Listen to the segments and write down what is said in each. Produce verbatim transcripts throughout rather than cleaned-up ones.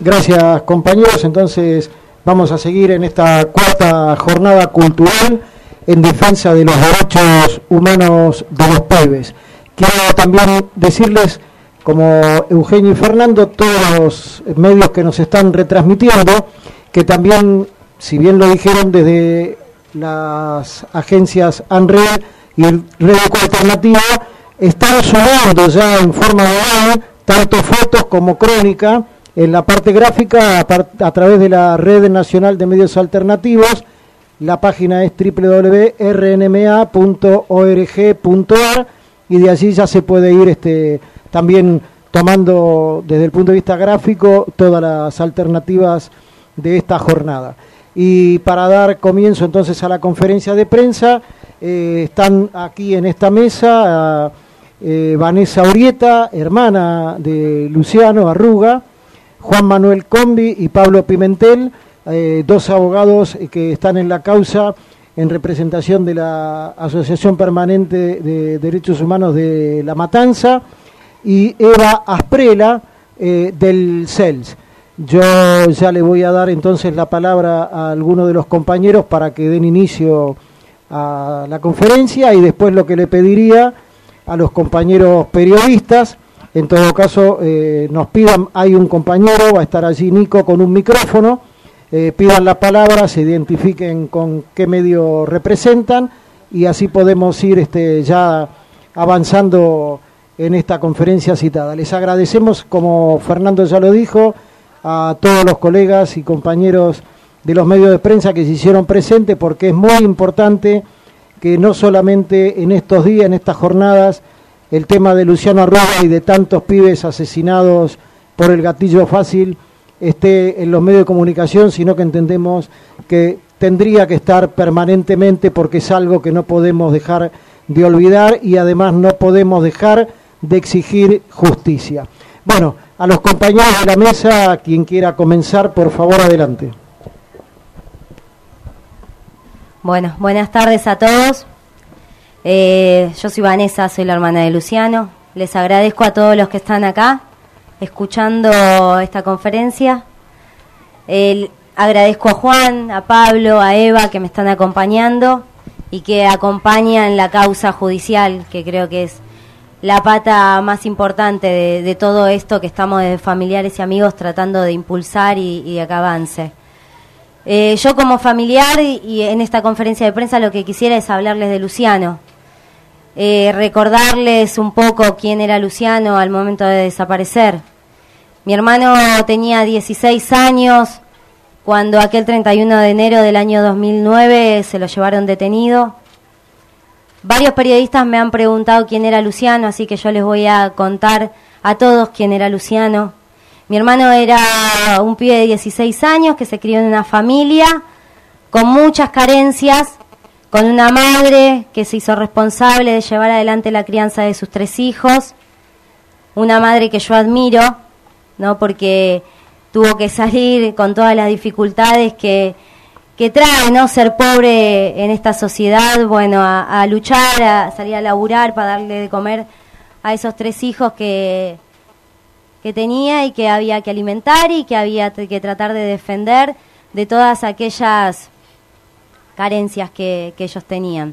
Gracias, compañeros. Entonces vamos a seguir en esta cuarta jornada cultural en defensa de los derechos humanos de los pibes. Quiero también decirles, como Eugenio y Fernando, todos los medios que nos están retransmitiendo, que también, si bien lo dijeron desde las agencias ANRED y el Red Alternativa, están sumando ya en forma oral tanto fotos como crónica en la parte gráfica a, par a través de la Red Nacional de Medios Alternativos. La página es doble u doble u doble u punto r n m a punto org punto a r y de allí ya se puede ir este, también tomando desde el punto de vista gráfico todas las alternativas de esta jornada. Y para dar comienzo entonces a la conferencia de prensa, eh, están aquí en esta mesa eh, Vanessa Urieta, hermana de Luciano Arruga, Juan Manuel Combi y Pablo Pimentel, eh, dos abogados que están en la causa en representación de la Asociación Permanente de Derechos Humanos de La Matanza, y Eva Asprela eh, del C E L S. Yo ya le voy a dar entonces la palabra a alguno de los compañeros para que den inicio a la conferencia, y después lo que le pediría a los compañeros periodistas, en todo caso, eh, nos pidan, hay un compañero, va a estar allí Nico con un micrófono, eh, pidan la palabra, se identifiquen con qué medio representan, y así podemos ir este, ya avanzando en esta conferencia citada. Les agradecemos, como Fernando ya lo dijo, a todos los colegas y compañeros de los medios de prensa que se hicieron presentes, porque es muy importante que no solamente en estos días, en estas jornadas, el tema de Luciano Arruga y de tantos pibes asesinados por el gatillo fácil esté en los medios de comunicación, sino que entendemos que tendría que estar permanentemente, porque es algo que no podemos dejar de olvidar y además no podemos dejar de exigir justicia. Bueno, a los compañeros de la mesa, quien quiera comenzar, por favor, adelante. Bueno, buenas tardes a todos. Eh, yo soy Vanessa, soy la hermana de Luciano. Les agradezco a todos los que están acá escuchando esta conferencia. Eh, agradezco a Juan, a Pablo, a Eva, que me están acompañando y que acompañan la causa judicial, que creo que es la pata más importante de, de todo esto que estamos de familiares y amigos tratando de impulsar y, y de que avance. Eh, yo como familiar y, y en esta conferencia de prensa lo que quisiera es hablarles de Luciano. Eh, recordarles un poco quién era Luciano al momento de desaparecer. Mi hermano tenía dieciséis años cuando aquel treinta y uno de enero del año dos mil nueve se lo llevaron detenido. Varios periodistas me han preguntado quién era Luciano, así que yo les voy a contar a todos quién era Luciano. Mi hermano era un pibe de dieciséis años que se crió en una familia con muchas carencias, con una madre que se hizo responsable de llevar adelante la crianza de sus tres hijos, una madre que yo admiro, ¿no? Porque tuvo que salir con todas las dificultades que, que trae, ¿no? Ser pobre en esta sociedad, bueno, a, a luchar, a salir a laburar para darle de comer a esos tres hijos que, que tenía y que había que alimentar y que había que tratar de defender de todas aquellas carencias que, que ellos tenían.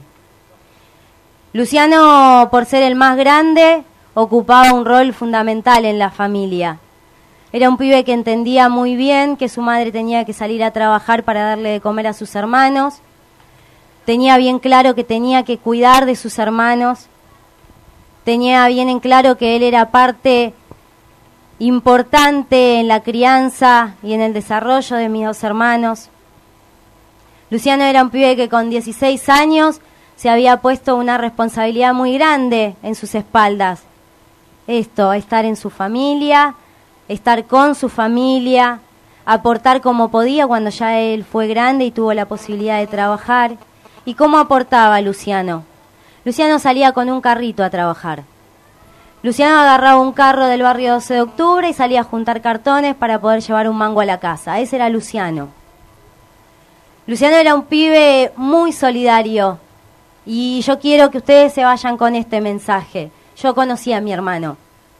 Luciano, por ser el más grande, ocupaba un rol fundamental en la familia. Era un pibe que entendía muy bien que su madre tenía que salir a trabajar para darle de comer a sus hermanos. Tenía bien claro que tenía que cuidar de sus hermanos. Tenía bien en claro que él era parte importante en la crianza y en el desarrollo de mis dos hermanos. Luciano era un pibe que con dieciséis años se había puesto una responsabilidad muy grande en sus espaldas. Esto, estar en su familia, estar con su familia, aportar como podía cuando ya él fue grande y tuvo la posibilidad de trabajar. ¿Y cómo aportaba Luciano? Luciano salía con un carrito a trabajar. Luciano agarraba un carro del barrio doce de octubre y salía a juntar cartones para poder llevar un mango a la casa. Ese era Luciano. Luciano era un pibe muy solidario y yo quiero que ustedes se vayan con este mensaje. Yo conocí a mi hermano.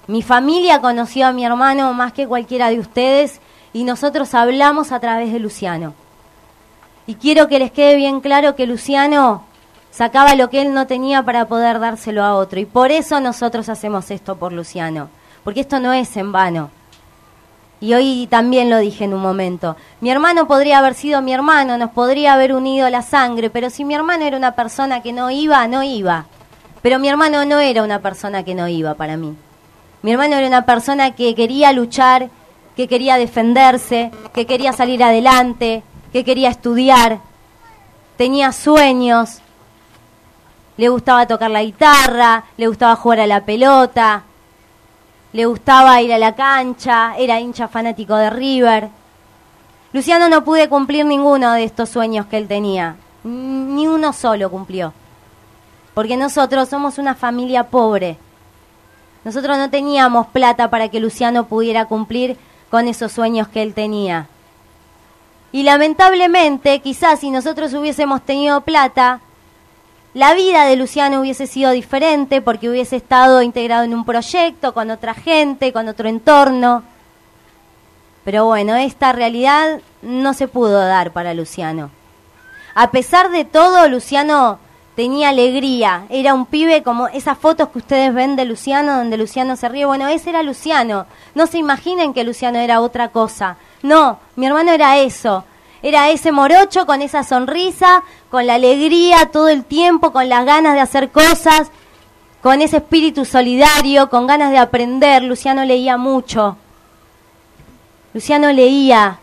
Mi familia conoció a mi hermano más que cualquiera de ustedes y nosotros hablamos a través de Luciano. Y quiero que les quede bien claro que Luciano sacaba lo que él no tenía para poder dárselo a otro. Y por eso nosotros hacemos esto por Luciano. Porque esto no es en vano. Y hoy también lo dije en un momento. Mi hermano podría haber sido mi hermano, nos podría haber unido la sangre, pero si mi hermano era una persona que no iba, no iba. Pero mi hermano no era una persona que no iba para mí. Mi hermano era una persona que quería luchar, que quería defenderse, que quería salir adelante, que quería estudiar, tenía sueños, le gustaba tocar la guitarra, le gustaba jugar a la pelota, le gustaba ir a la cancha, era hincha fanático de River. Luciano no pude cumplir ninguno de estos sueños que él tenía, ni uno solo cumplió, porque nosotros somos una familia pobre. Nosotros no teníamos plata para que Luciano pudiera cumplir con esos sueños que él tenía. Y lamentablemente, quizás si nosotros hubiésemos tenido plata, la vida de Luciano hubiese sido diferente porque hubiese estado integrado en un proyecto, con otra gente, con otro entorno. Pero bueno, esta realidad no se pudo dar para Luciano. A pesar de todo, Luciano tenía alegría. Era un pibe como esas fotos que ustedes ven de Luciano, donde Luciano se ríe. Bueno, ese era Luciano. No se imaginen que Luciano era otra cosa. No, mi hermano era eso. Era ese morocho con esa sonrisa, con la alegría todo el tiempo, con las ganas de hacer cosas, con ese espíritu solidario, con ganas de aprender. Luciano leía mucho. Luciano leía.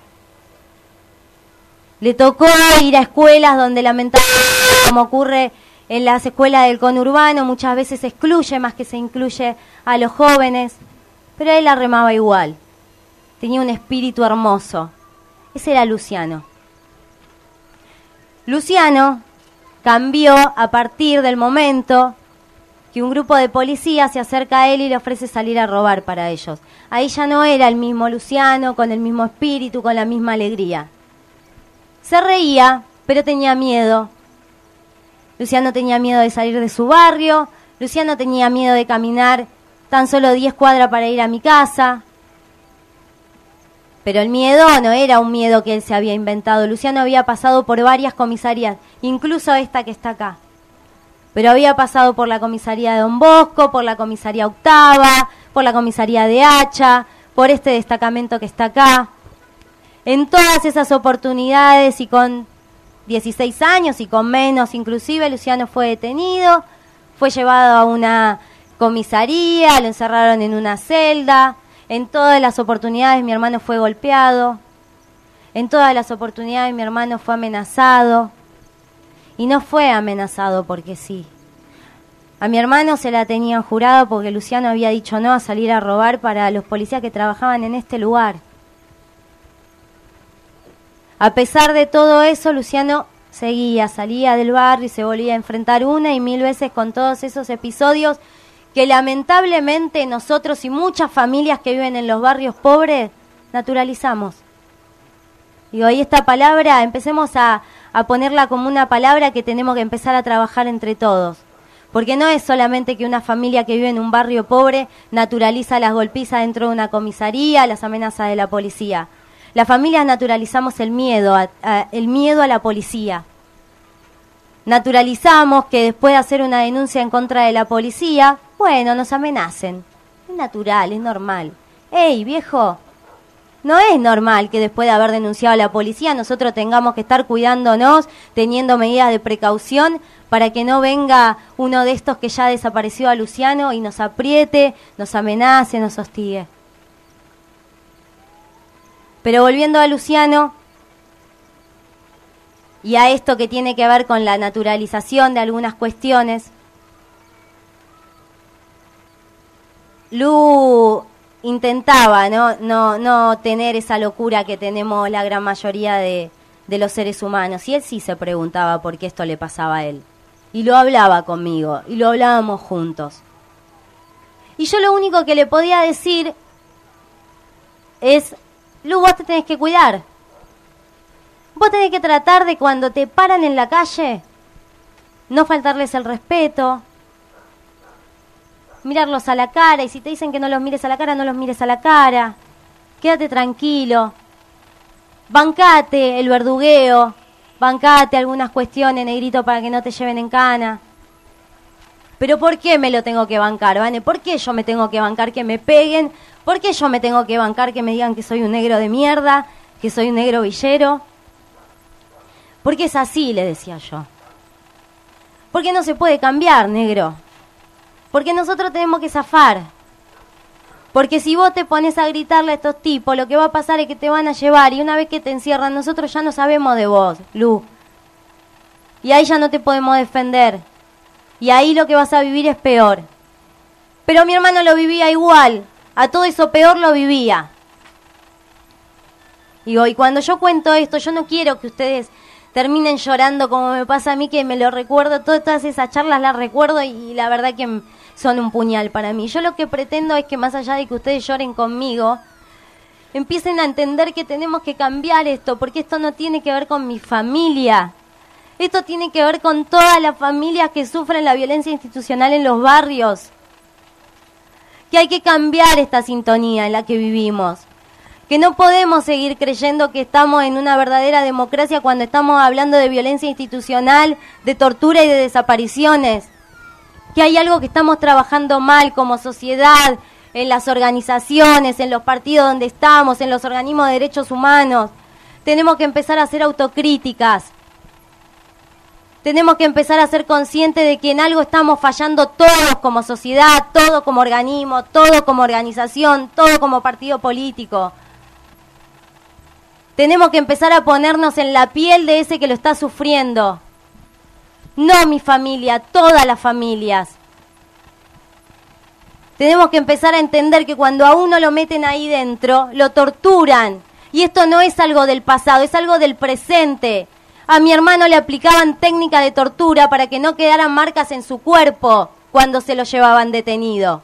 Le tocó ir a escuelas donde lamentablemente, como ocurre en las escuelas del conurbano, muchas veces se excluye más que se incluye a los jóvenes, pero él la remaba igual. Tenía un espíritu hermoso. Ese era Luciano. Luciano cambió a partir del momento que un grupo de policías se acerca a él y le ofrece salir a robar para ellos. Ahí ya no era el mismo Luciano, con el mismo espíritu, con la misma alegría. Se reía, pero tenía miedo. Luciano tenía miedo de salir de su barrio. Luciano tenía miedo de caminar tan solo diez cuadras para ir a mi casa. Pero el miedo no era un miedo que él se había inventado. Luciano había pasado por varias comisarías, incluso esta que está acá. Pero había pasado por la comisaría de Don Bosco, por la comisaría Octava, por la comisaría de Hacha, por este destacamento que está acá. En todas esas oportunidades y con dieciséis años y con menos inclusive, Luciano fue detenido, fue llevado a una comisaría, lo encerraron en una celda. En todas las oportunidades mi hermano fue golpeado. En todas las oportunidades mi hermano fue amenazado. Y no fue amenazado porque sí. A mi hermano se la tenían jurado porque Luciano había dicho no a salir a robar para los policías que trabajaban en este lugar. A pesar de todo eso, Luciano seguía, salía del barrio y se volvía a enfrentar una y mil veces con todos esos episodios que lamentablemente nosotros y muchas familias que viven en los barrios pobres naturalizamos. Y hoy esta palabra, empecemos a, a ponerla como una palabra que tenemos que empezar a trabajar entre todos. Porque no es solamente que una familia que vive en un barrio pobre naturaliza las golpizas dentro de una comisaría, las amenazas de la policía. Las familias naturalizamos el miedo, a, a, el miedo a la policía. Naturalizamos que después de hacer una denuncia en contra de la policía, bueno, nos amenacen. Es natural, es normal. ¡Ey, viejo! No es normal que después de haber denunciado a la policía nosotros tengamos que estar cuidándonos, teniendo medidas de precaución para que no venga uno de estos que ya desapareció a Luciano y nos apriete, nos amenace, nos hostigue. Pero volviendo a Luciano y a esto que tiene que ver con la naturalización de algunas cuestiones, Lu intentaba no no no tener esa locura que tenemos la gran mayoría de, de los seres humanos, y él sí se preguntaba por qué esto le pasaba a él, y lo hablaba conmigo, y lo hablábamos juntos, y yo lo único que le podía decir es: Lu, vos te tenés que cuidar, vos tenés que tratar de cuando te paran en la calle no faltarles el respeto, mirarlos a la cara, y si te dicen que no los mires a la cara, no los mires a la cara. Quédate tranquilo. Bancate el verdugueo, bancate algunas cuestiones, negrito, para que no te lleven en cana. Pero ¿por qué me lo tengo que bancar, Vane? ¿Por qué yo me tengo que bancar que me peguen? ¿Por qué yo me tengo que bancar que me digan que soy un negro de mierda, que soy un negro villero? Porque es así, le decía yo. Porque no se puede cambiar, negro. Porque nosotros tenemos que zafar. Porque si vos te pones a gritarle a estos tipos, lo que va a pasar es que te van a llevar, y una vez que te encierran, nosotros ya no sabemos de vos, Lu. Y ahí ya no te podemos defender. Y ahí lo que vas a vivir es peor. Pero mi hermano lo vivía igual. A todo eso peor lo vivía. Digo, y cuando yo cuento esto, yo no quiero que ustedes terminen llorando como me pasa a mí, que me lo recuerdo, todas, todas esas charlas las recuerdo y, y la verdad que son un puñal para mí. Yo lo que pretendo es que más allá de que ustedes lloren conmigo, empiecen a entender que tenemos que cambiar esto, porque esto no tiene que ver con mi familia. Esto tiene que ver con todas las familias que sufren la violencia institucional en los barrios. Que hay que cambiar esta sintonía en la que vivimos. Que no podemos seguir creyendo que estamos en una verdadera democracia cuando estamos hablando de violencia institucional, de tortura y de desapariciones. Que hay algo que estamos trabajando mal como sociedad, en las organizaciones, en los partidos donde estamos, en los organismos de derechos humanos. Tenemos que empezar a hacer autocríticas. Tenemos que empezar a ser conscientes de que en algo estamos fallando todos como sociedad, todos como organismo, todos como organización, todos como partido político. Tenemos que empezar a ponernos en la piel de ese que lo está sufriendo. No mi familia, todas las familias. Tenemos que empezar a entender que cuando a uno lo meten ahí dentro, lo torturan. Y esto no es algo del pasado, es algo del presente. A mi hermano le aplicaban técnica de tortura para que no quedaran marcas en su cuerpo cuando se lo llevaban detenido.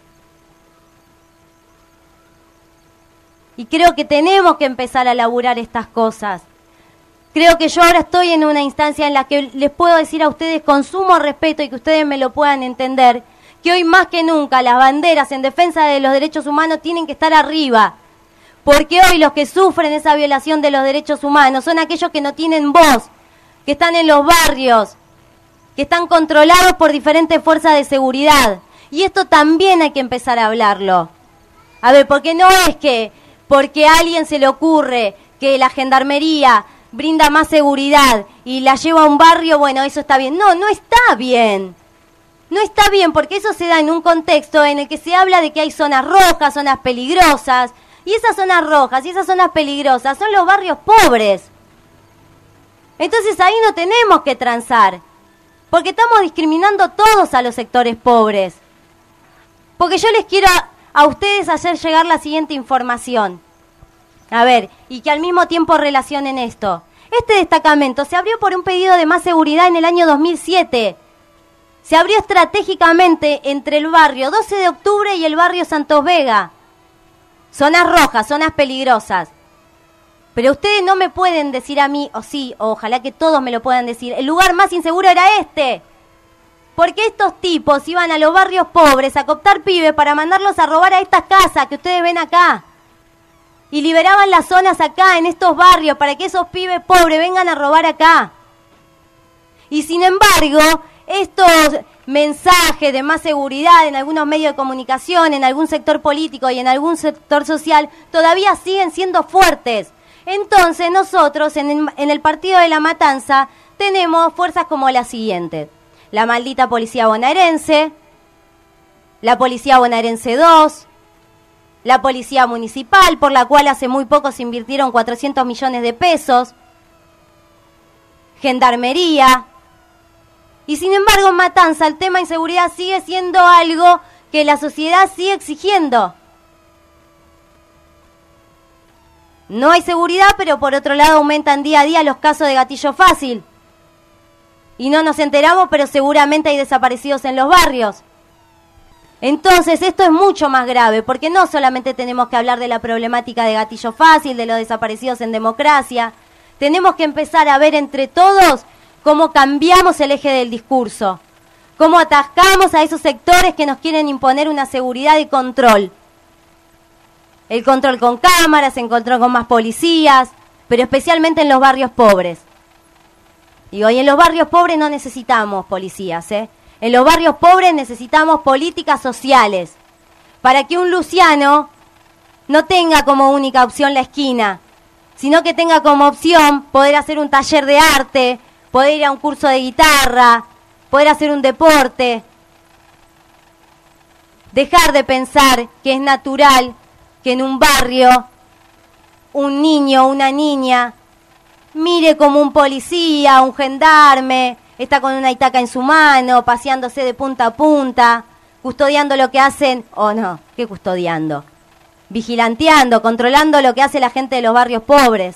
Y creo que tenemos que empezar a laburar estas cosas. Creo que yo ahora estoy en una instancia en la que les puedo decir a ustedes con sumo respeto y que ustedes me lo puedan entender, que hoy más que nunca las banderas en defensa de los derechos humanos tienen que estar arriba. Porque hoy los que sufren esa violación de los derechos humanos son aquellos que no tienen voz, que están en los barrios, que están controlados por diferentes fuerzas de seguridad. Y esto también hay que empezar a hablarlo. A ver, porque no es que porque a alguien se le ocurre que la gendarmería brinda más seguridad y la lleva a un barrio, bueno, eso está bien. No, no está bien. No está bien porque eso se da en un contexto en el que se habla de que hay zonas rojas, zonas peligrosas. Y esas zonas rojas y esas zonas peligrosas son los barrios pobres. Entonces ahí no tenemos que transar, porque estamos discriminando todos a los sectores pobres. Porque yo les quiero a, a ustedes hacer llegar la siguiente información. A ver, y que al mismo tiempo relacionen esto. Este destacamento se abrió por un pedido de más seguridad en el año dos mil siete. Se abrió estratégicamente entre el barrio doce de octubre y el barrio Santos Vega. Zonas rojas, zonas peligrosas. Pero ustedes no me pueden decir a mí, o sí, o ojalá que todos me lo puedan decir, el lugar más inseguro era este. Porque estos tipos iban a los barrios pobres a cooptar pibes para mandarlos a robar a estas casas que ustedes ven acá. Y liberaban las zonas acá, en estos barrios, para que esos pibes pobres vengan a robar acá. Y sin embargo, estos mensajes de más seguridad en algunos medios de comunicación, en algún sector político y en algún sector social, todavía siguen siendo fuertes. Entonces nosotros en el, en el partido de La Matanza tenemos fuerzas como las siguientes: la maldita policía bonaerense, la policía bonaerense dos, la policía municipal, por la cual hace muy poco se invirtieron cuatrocientos millones de pesos, gendarmería. Y sin embargo, en Matanza, el tema de inseguridad sigue siendo algo que la sociedad sigue exigiendo. No hay seguridad, pero por otro lado aumentan día a día los casos de gatillo fácil. Y no nos enteramos, pero seguramente hay desaparecidos en los barrios. Entonces, esto es mucho más grave, porque no solamente tenemos que hablar de la problemática de gatillo fácil, de los desaparecidos en democracia. Tenemos que empezar a ver entre todos cómo cambiamos el eje del discurso, cómo atascamos a esos sectores que nos quieren imponer una seguridad y control. El control con cámaras, el control con más policías, pero especialmente en los barrios pobres. Y hoy en los barrios pobres no necesitamos policías, ¿eh? En los barrios pobres necesitamos políticas sociales, para que un Luciano no tenga como única opción la esquina, sino que tenga como opción poder hacer un taller de arte, poder ir a un curso de guitarra, poder hacer un deporte. Dejar de pensar que es natural que en un barrio un niño o una niña mire como un policía, un gendarme, está con una itaca en su mano, paseándose de punta a punta, custodiando lo que hacen, o no, ¿qué custodiando? Vigilanteando, controlando lo que hace la gente de los barrios pobres.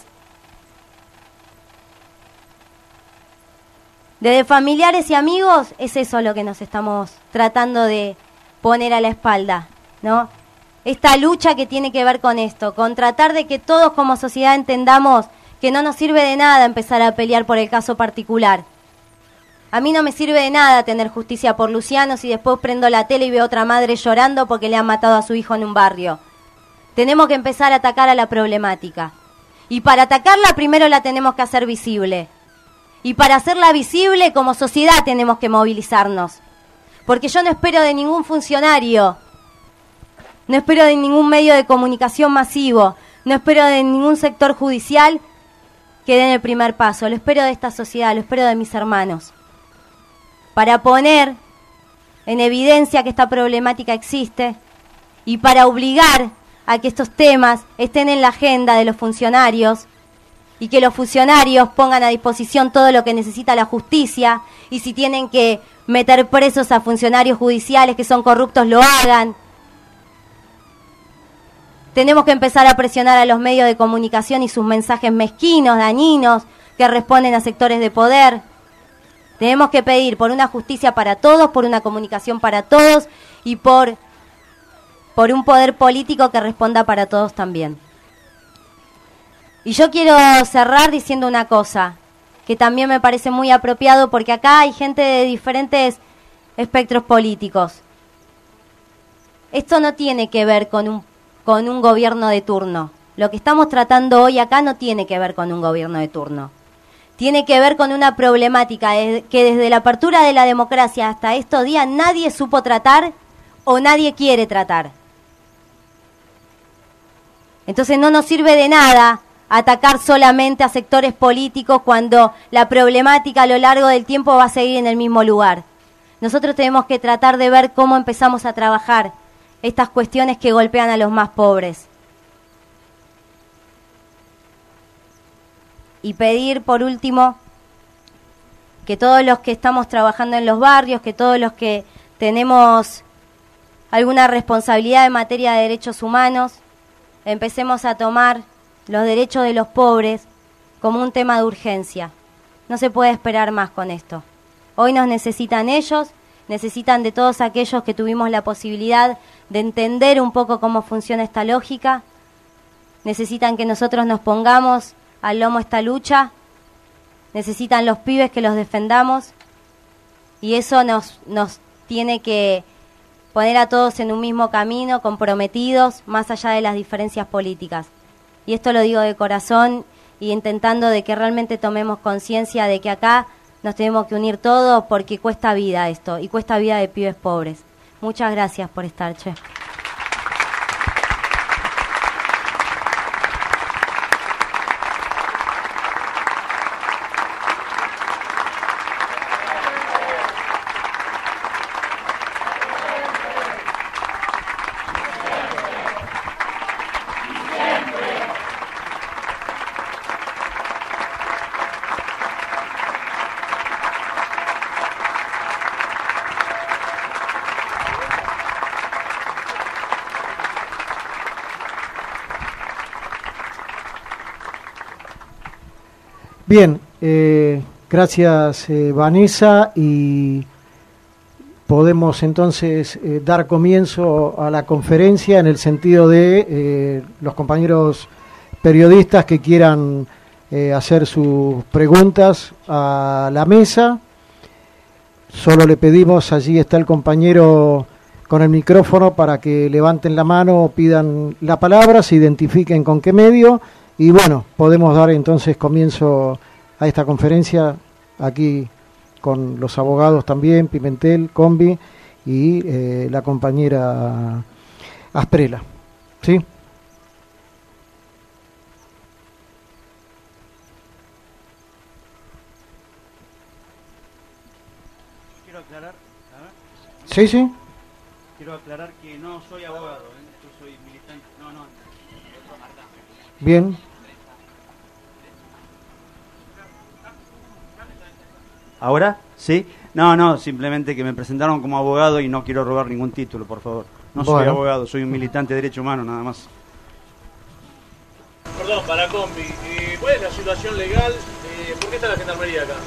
Desde familiares y amigos, es eso lo que nos estamos tratando de poner a la espalda, ¿no? Esta lucha que tiene que ver con esto, con tratar de que todos como sociedad entendamos que no nos sirve de nada empezar a pelear por el caso particular. A mí no me sirve de nada tener justicia por Luciano si después prendo la tele y veo otra madre llorando porque le han matado a su hijo en un barrio. Tenemos que empezar a atacar a la problemática. Y para atacarla primero la tenemos que hacer visible. Y para hacerla visible como sociedad tenemos que movilizarnos. Porque yo no espero de ningún funcionario, no espero de ningún medio de comunicación masivo, no espero de ningún sector judicial que den el primer paso. Lo espero de esta sociedad, lo espero de mis hermanos. Para poner en evidencia que esta problemática existe y para obligar a que estos temas estén en la agenda de los funcionarios y que los funcionarios pongan a disposición todo lo que necesita la justicia, y si tienen que meter presos a funcionarios judiciales que son corruptos, lo hagan. Tenemos que empezar a presionar a los medios de comunicación y sus mensajes mezquinos, dañinos, que responden a sectores de poder. Tenemos que pedir por una justicia para todos, por una comunicación para todos y por, por un poder político que responda para todos también. Y yo quiero cerrar diciendo una cosa, que también me parece muy apropiado, porque acá hay gente de diferentes espectros políticos. Esto no tiene que ver con un, con un gobierno de turno. Lo que estamos tratando hoy acá no tiene que ver con un gobierno de turno. Tiene que ver con una problemática que desde la apertura de la democracia hasta estos días nadie supo tratar o nadie quiere tratar. Entonces no nos sirve de nada atacar solamente a sectores políticos cuando la problemática a lo largo del tiempo va a seguir en el mismo lugar. Nosotros tenemos que tratar de ver cómo empezamos a trabajar estas cuestiones que golpean a los más pobres. Y pedir, por último, que todos los que estamos trabajando en los barrios, que todos los que tenemos alguna responsabilidad en materia de derechos humanos, empecemos a tomar los derechos de los pobres como un tema de urgencia. No se puede esperar más con esto. Hoy nos necesitan ellos, necesitan de todos aquellos que tuvimos la posibilidad de entender un poco cómo funciona esta lógica, necesitan que nosotros nos pongamos al lomo esta lucha, necesitan los pibes que los defendamos, y eso nos, nos tiene que poner a todos en un mismo camino, comprometidos, más allá de las diferencias políticas. Y esto lo digo de corazón y intentando de que realmente tomemos conciencia de que acá nos tenemos que unir todos, porque cuesta vida esto, y cuesta vida de pibes pobres. Muchas gracias por estar, che. Bien, eh, gracias eh, Vanessa, y podemos entonces eh, dar comienzo a la conferencia en el sentido de eh, los compañeros periodistas que quieran eh, hacer sus preguntas a la mesa. solo le pedimos, allí está el compañero con el micrófono para que levanten la mano, pidan la palabra, se identifiquen con qué medio y bueno, podemos dar entonces comienzo a esta conferencia aquí con los abogados también, Pimentel, Combi y eh, la compañera Asprela. ¿Sí? Quiero aclarar, sí, sí. Quiero aclarar que no soy abogado, ¿eh? Yo soy militante. No, no. Bien. ¿Ahora? ¿Sí? No, no, simplemente que me presentaron como abogado y no quiero robar ningún título, por favor. No soy bueno. abogado, soy un militante de derecho humano, nada más. Perdón, para Combi, eh, ¿cuál es la situación legal? Eh, ¿Por qué está la gendarmería acá?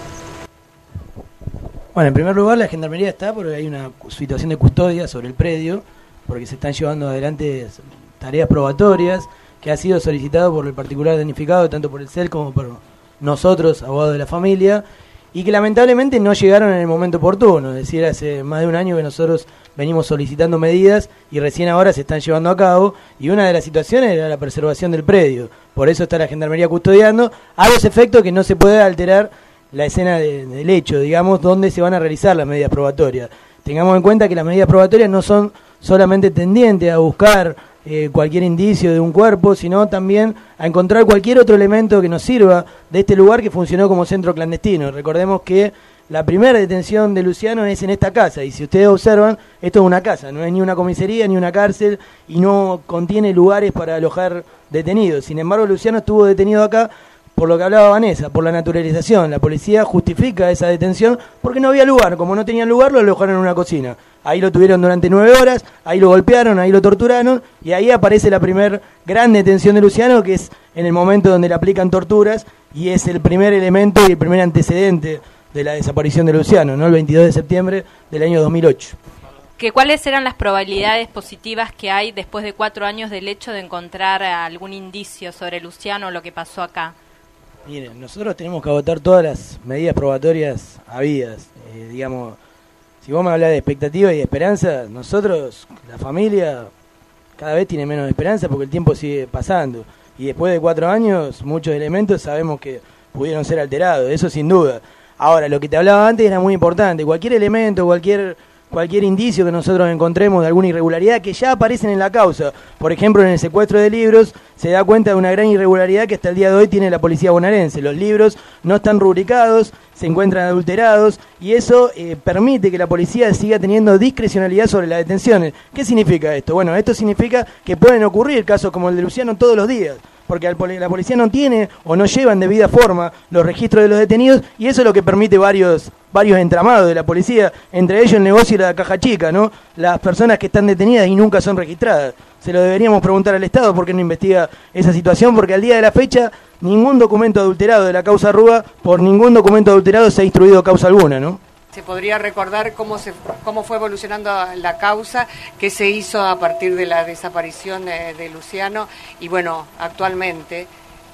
Bueno, en primer lugar, la gendarmería está porque hay una situación de custodia sobre el predio, porque se están llevando adelante tareas probatorias que ha sido solicitado por el particular damnificado, tanto por el C E L como por nosotros, abogados de la familia, y que lamentablemente no llegaron en el momento oportuno. Es decir, hace más de un año que nosotros venimos solicitando medidas y recién ahora se están llevando a cabo, y una de las situaciones era la preservación del predio. Por eso está la gendarmería custodiando, a los efectos que no se puede alterar la escena de, del hecho, digamos, donde se van a realizar las medidas probatorias. Tengamos en cuenta que las medidas probatorias no son solamente tendientes a buscar eh, cualquier indicio de un cuerpo, sino también a encontrar cualquier otro elemento que nos sirva de este lugar que funcionó como centro clandestino. Recordemos que la primera detención de Luciano es en esta casa, y si ustedes observan, esto es una casa, no es ni una comisaría ni una cárcel, y no contiene lugares para alojar detenidos. Sin embargo, Luciano estuvo detenido acá por lo que hablaba Vanessa, por la naturalización. La policía justifica esa detención porque no había lugar. Como no tenían lugar, lo alojaron en una cocina. Ahí lo tuvieron durante nueve horas, ahí lo golpearon, ahí lo torturaron, y ahí aparece la primer gran detención de Luciano, que es en el momento donde le aplican torturas, y es el primer elemento y el primer antecedente de la desaparición de Luciano, ¿no? El veintidós de septiembre del año dos mil ocho. ¿Que cuáles eran las probabilidades positivas que hay después de cuatro años del hecho de encontrar algún indicio sobre Luciano o lo que pasó acá? Miren, nosotros tenemos que agotar todas las medidas probatorias habidas. Eh, digamos, si vos me hablas de expectativa y de esperanza, nosotros, la familia, cada vez tiene menos esperanza porque el tiempo sigue pasando. Y después de cuatro años, muchos elementos sabemos que pudieron ser alterados, eso sin duda. Ahora, lo que te hablaba antes era muy importante. Cualquier elemento, cualquier... cualquier indicio que nosotros encontremos de alguna irregularidad que ya aparecen en la causa, por ejemplo en el secuestro de libros, se da cuenta de una gran irregularidad que hasta el día de hoy tiene la policía bonaerense. Los libros no están rubricados, se encuentran adulterados, y eso eh, permite que la policía siga teniendo discrecionalidad sobre las detenciones. ¿Qué significa esto? Bueno, esto significa que pueden ocurrir casos como el de Luciano todos los días, porque la policía no tiene o no lleva en debida forma los registros de los detenidos, y eso es lo que permite varios varios entramados de la policía, entre ellos el negocio y la caja chica, ¿no? Las personas que están detenidas y nunca son registradas. Se lo deberíamos preguntar al Estado por qué no investiga esa situación, porque al día de la fecha ningún documento adulterado de la causa Rúa, por ningún documento adulterado se ha instruido causa alguna, ¿no? Se podría recordar cómo se cómo fue evolucionando la causa, qué se hizo a partir de la desaparición de, de Luciano y bueno, actualmente.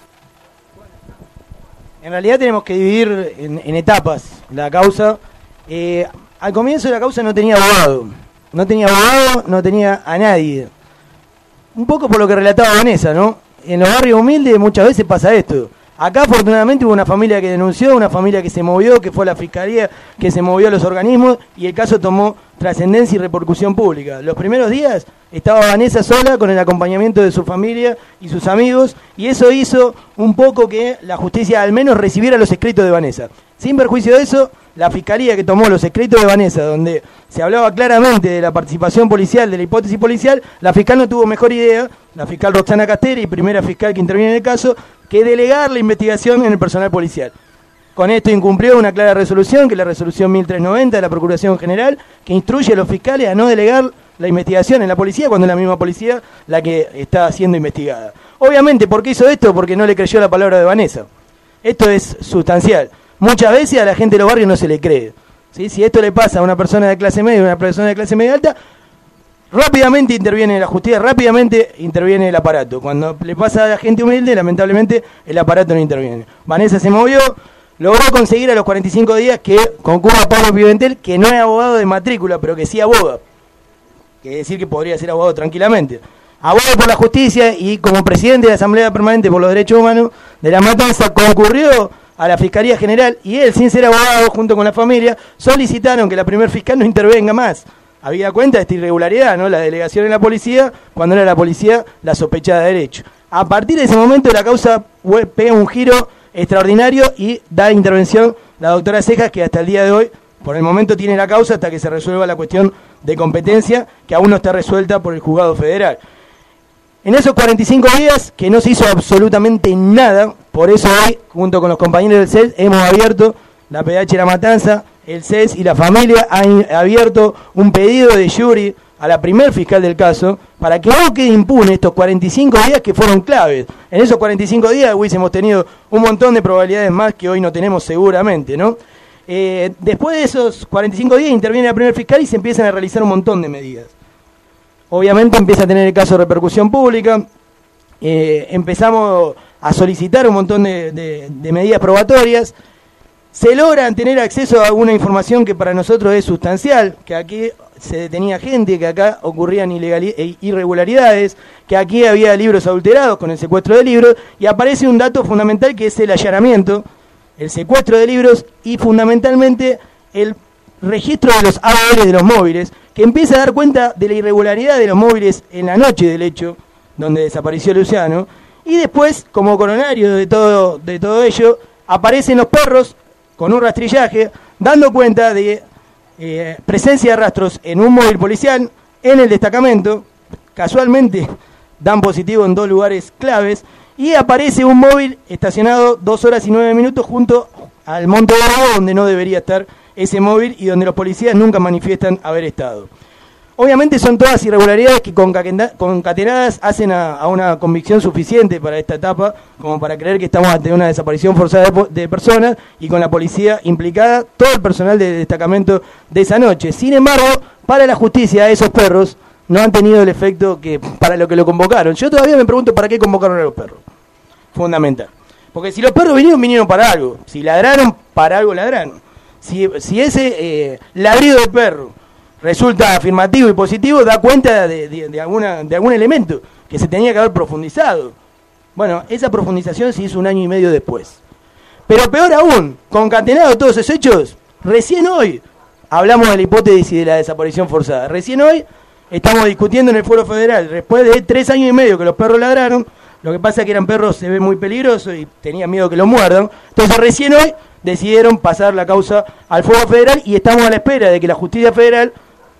En realidad tenemos que dividir en, en etapas la causa. Eh, al comienzo de la causa no tenía abogado, no tenía abogado, no tenía a nadie. Un poco por lo que relataba Vanessa, ¿no? En los barrios humildes muchas veces pasa esto. Acá afortunadamente hubo una familia que denunció, una familia que se movió, que fue a la fiscalía, que se movió a los organismos, y el caso tomó trascendencia y repercusión pública. Los primeros días estaba Vanessa sola con el acompañamiento de su familia y sus amigos, y eso hizo un poco que la justicia al menos recibiera los escritos de Vanessa. Sin perjuicio de eso, la fiscalía que tomó los escritos de Vanessa, donde se hablaba claramente de la participación policial, de la hipótesis policial, la fiscal no tuvo mejor idea, la fiscal Roxana Casteri, primera fiscal que interviene en el caso, que delegar la investigación en el personal policial. Con esto incumplió una clara resolución, que es la resolución mil trescientos noventa de la Procuración General, que instruye a los fiscales a no delegar la investigación en la policía cuando es la misma policía la que está siendo investigada. Obviamente, ¿por qué hizo esto? Porque no le creyó la palabra de Vanessa. Esto es sustancial. Muchas veces a la gente de los barrios no se le cree, ¿sí? Si esto le pasa a una persona de clase media y a una persona de clase media alta, rápidamente interviene la justicia, rápidamente interviene el aparato. Cuando le pasa a la gente humilde, lamentablemente el aparato no interviene. Vanessa se movió, logró conseguir a los cuarenta y cinco días que concurra Pablo Pimentel, que no es abogado de matrícula, pero que sí aboga. Quiere decir que podría ser abogado tranquilamente. Aboga por la justicia y como presidente de la Asamblea Permanente por los Derechos Humanos de La Matanza concurrió a la Fiscalía General y él, sin ser abogado, junto con la familia, solicitaron que la primer fiscal no intervenga más. Había cuenta de esta irregularidad, ¿no? La delegación en la policía, cuando era la policía la sospechada de derecho. A partir de ese momento la causa pega un giro extraordinario y da intervención la doctora Cejas, que hasta el día de hoy, por el momento, tiene la causa hasta que se resuelva la cuestión de competencia, que aún no está resuelta por el juzgado federal. En esos cuarenta y cinco días, que no se hizo absolutamente nada, por eso hoy, junto con los compañeros del C E S, hemos abierto la P D H La Matanza, el C E S y la familia han abierto un pedido de jury a la primer fiscal del caso, para que no quede impune estos cuarenta y cinco días que fueron claves. En esos cuarenta y cinco días hubiésemos tenido un montón de probabilidades más que hoy no tenemos seguramente, ¿no? Eh, después de esos cuarenta y cinco días interviene la primer fiscal y se empiezan a realizar un montón de medidas. Obviamente empieza a tener el caso de repercusión pública, eh, empezamos a solicitar un montón de, de, de medidas probatorias, se logran tener acceso a una información que para nosotros es sustancial, que aquí se detenía gente, que acá ocurrían irregularidades, que aquí había libros adulterados con el secuestro de libros, y aparece un dato fundamental que es el allanamiento, el secuestro de libros y fundamentalmente el registro de los A D R de los móviles, que empieza a dar cuenta de la irregularidad de los móviles en la noche del hecho, donde desapareció Luciano, y después, como coronario de todo, de todo ello, aparecen los perros con un rastrillaje, dando cuenta de eh, presencia de rastros en un móvil policial, en el destacamento, casualmente dan positivo en dos lugares claves, y aparece un móvil estacionado dos horas y nueve minutos junto al Monte Bravo, donde no debería estar ese móvil y donde los policías nunca manifiestan haber estado. Obviamente son todas irregularidades que concatenadas hacen a, a una convicción suficiente para esta etapa, como para creer que estamos ante una desaparición forzada de, de personas y con la policía implicada, todo el personal del destacamento de esa noche. Sin embargo, para la justicia, esos perros no han tenido el efecto que para lo que lo convocaron. Yo todavía me pregunto para qué convocaron a los perros. Fundamental. Porque si los perros vinieron, vinieron para algo. Si ladraron, para algo ladraron. Si, si ese eh, ladrido de perro resulta afirmativo y positivo, da cuenta de, de, de, alguna, de algún elemento que se tenía que haber profundizado. Bueno, esa profundización se hizo un año y medio después. Pero peor aún, concatenados todos esos hechos, recién hoy hablamos de la hipótesis de la desaparición forzada. Recién hoy estamos discutiendo en el Foro Federal, después de tres años y medio que los perros ladraron. Lo que pasa es que eran perros, se ve muy peligrosos y tenían miedo que los muerdan. Entonces recién hoy decidieron pasar la causa al Foro Federal y estamos a la espera de que la Justicia Federal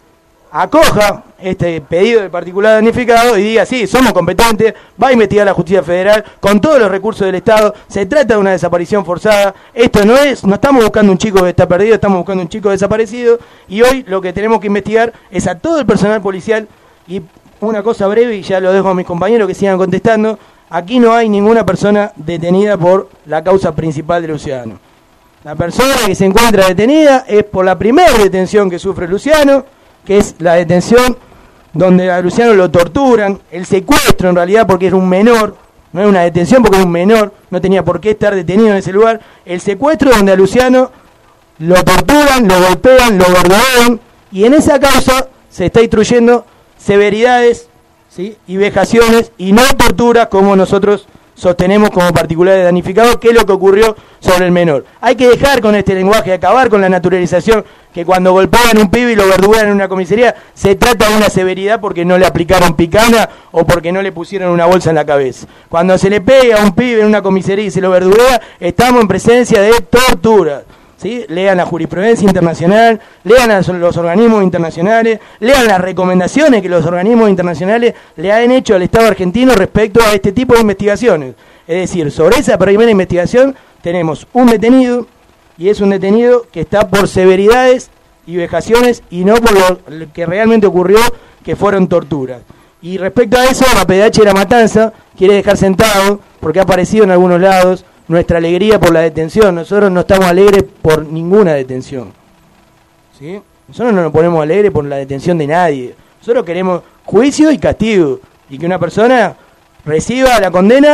acoja este pedido del particular damnificado y diga, sí, somos competentes, va a investigar la Justicia Federal con todos los recursos del Estado, se trata de una desaparición forzada, esto no es, no estamos buscando un chico que está perdido, estamos buscando un chico desaparecido, y hoy lo que tenemos que investigar es a todo el personal policial. Y una cosa breve, y ya lo dejo a mis compañeros que sigan contestando, aquí no hay ninguna persona detenida por la causa principal de Luciano. La persona que se encuentra detenida es por la primera detención que sufre Luciano, que es la detención donde a Luciano lo torturan, el secuestro en realidad porque era un menor, no es una detención porque es un menor, no tenía por qué estar detenido en ese lugar, el secuestro donde a Luciano lo torturan, lo golpean, lo gordonean, y en esa causa se está instruyendo severidades, ¿sí?, y vejaciones y no torturas como nosotros sostenemos como particulares damnificados, que es lo que ocurrió sobre el menor. Hay que dejar con este lenguaje, acabar con la naturalización, que cuando golpean a un pibe y lo verdugan en una comisaría, se trata de una severidad porque no le aplicaron picana o porque no le pusieron una bolsa en la cabeza. Cuando se le pega a un pibe en una comisaría y se lo verdugea, estamos en presencia de tortura. ¿Sí? Lean la jurisprudencia internacional, lean a los organismos internacionales, lean las recomendaciones que los organismos internacionales le han hecho al Estado argentino respecto a este tipo de investigaciones. Es decir, sobre esa primera investigación tenemos un detenido, y es un detenido que está por severidades y vejaciones y no por lo que realmente ocurrió, que fueron torturas. Y respecto a eso, la P D H de La Matanza quiere dejar sentado, porque ha aparecido en algunos lados, nuestra alegría por la detención. Nosotros no estamos alegres por ninguna detención, ¿sí? Nosotros no nos ponemos alegres por la detención de nadie. Nosotros queremos juicio y castigo, y que una persona reciba la condena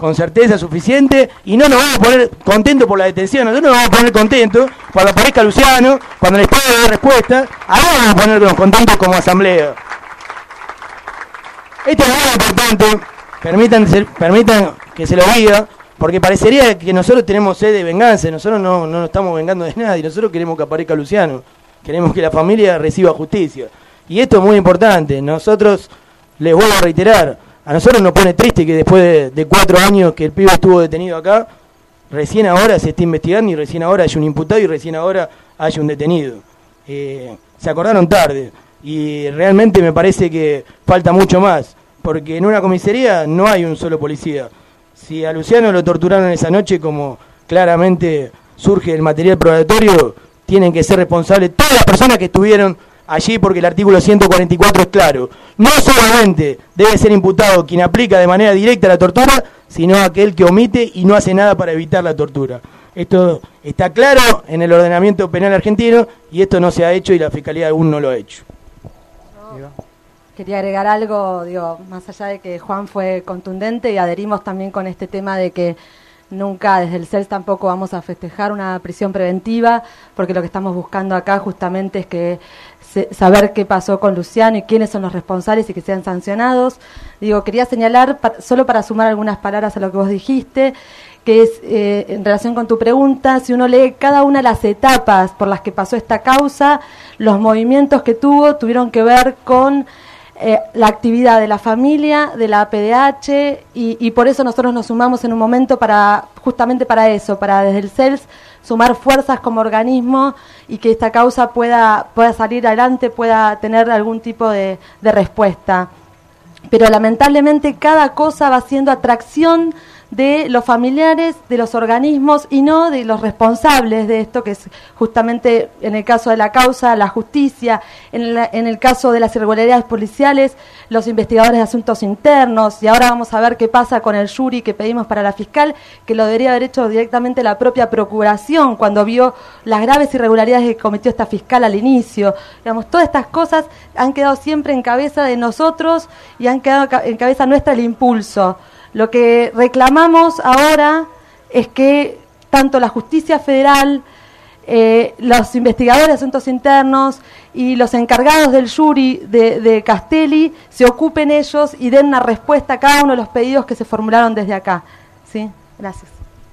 con certeza suficiente, y no nos vamos a poner contentos por la detención, nosotros nos vamos a poner contentos cuando aparezca Luciano, cuando el Estado dé respuesta, ahora vamos a ponernos contentos como asamblea. Esto es muy importante, permitan, permitan que se lo diga, porque parecería que nosotros tenemos sed de venganza, nosotros no, no nos estamos vengando de nadie, nosotros queremos que aparezca Luciano, queremos que la familia reciba justicia. Y esto es muy importante, nosotros, les vuelvo a reiterar, a nosotros nos pone triste que después de, de cuatro años que el pibe estuvo detenido acá, recién ahora se está investigando y recién ahora hay un imputado y recién ahora hay un detenido. Eh, se acordaron tarde y realmente me parece que falta mucho más, porque en una comisaría no hay un solo policía. Si a Luciano lo torturaron esa noche, como claramente surge el material probatorio, tienen que ser responsables todas las personas que estuvieron allí, porque el artículo ciento cuarenta y cuatro es claro. No solamente debe ser imputado quien aplica de manera directa la tortura, sino aquel que omite y no hace nada para evitar la tortura. Esto está claro en el ordenamiento penal argentino y esto no se ha hecho y la Fiscalía aún no lo ha hecho. Quería agregar algo, digo, más allá de que Juan fue contundente, y adherimos también con este tema de que nunca desde el C E L S tampoco vamos a festejar una prisión preventiva, porque lo que estamos buscando acá justamente es que se, saber qué pasó con Luciano y quiénes son los responsables y que sean sancionados. Digo, quería señalar, para, solo para sumar algunas palabras a lo que vos dijiste, que es eh, en relación con tu pregunta, si uno lee cada una de las etapas por las que pasó esta causa, los movimientos que tuvo tuvieron que ver con Eh, la actividad de la familia, de la A P D H, y, y por eso nosotros nos sumamos en un momento para justamente para eso, para desde el C E L S sumar fuerzas como organismo y que esta causa pueda, pueda salir adelante, pueda tener algún tipo de, de respuesta. Pero lamentablemente cada cosa va siendo atracción de los familiares, de los organismos y no de los responsables de esto, que es justamente en el caso de la causa, la justicia, en, la, en el caso de las irregularidades policiales, los investigadores de asuntos internos, y ahora vamos a ver qué pasa con el jury que pedimos para la fiscal, que lo debería haber hecho directamente la propia procuración cuando vio las graves irregularidades que cometió esta fiscal al inicio. Digamos, todas estas cosas han quedado siempre en cabeza de nosotros y han quedado en cabeza nuestra el impulso. Lo que reclamamos ahora es que tanto la justicia federal, eh, los investigadores de asuntos internos y los encargados del jury de, de Castelli se ocupen ellos y den una respuesta a cada uno de los pedidos que se formularon desde acá. ¿Sí? Gracias.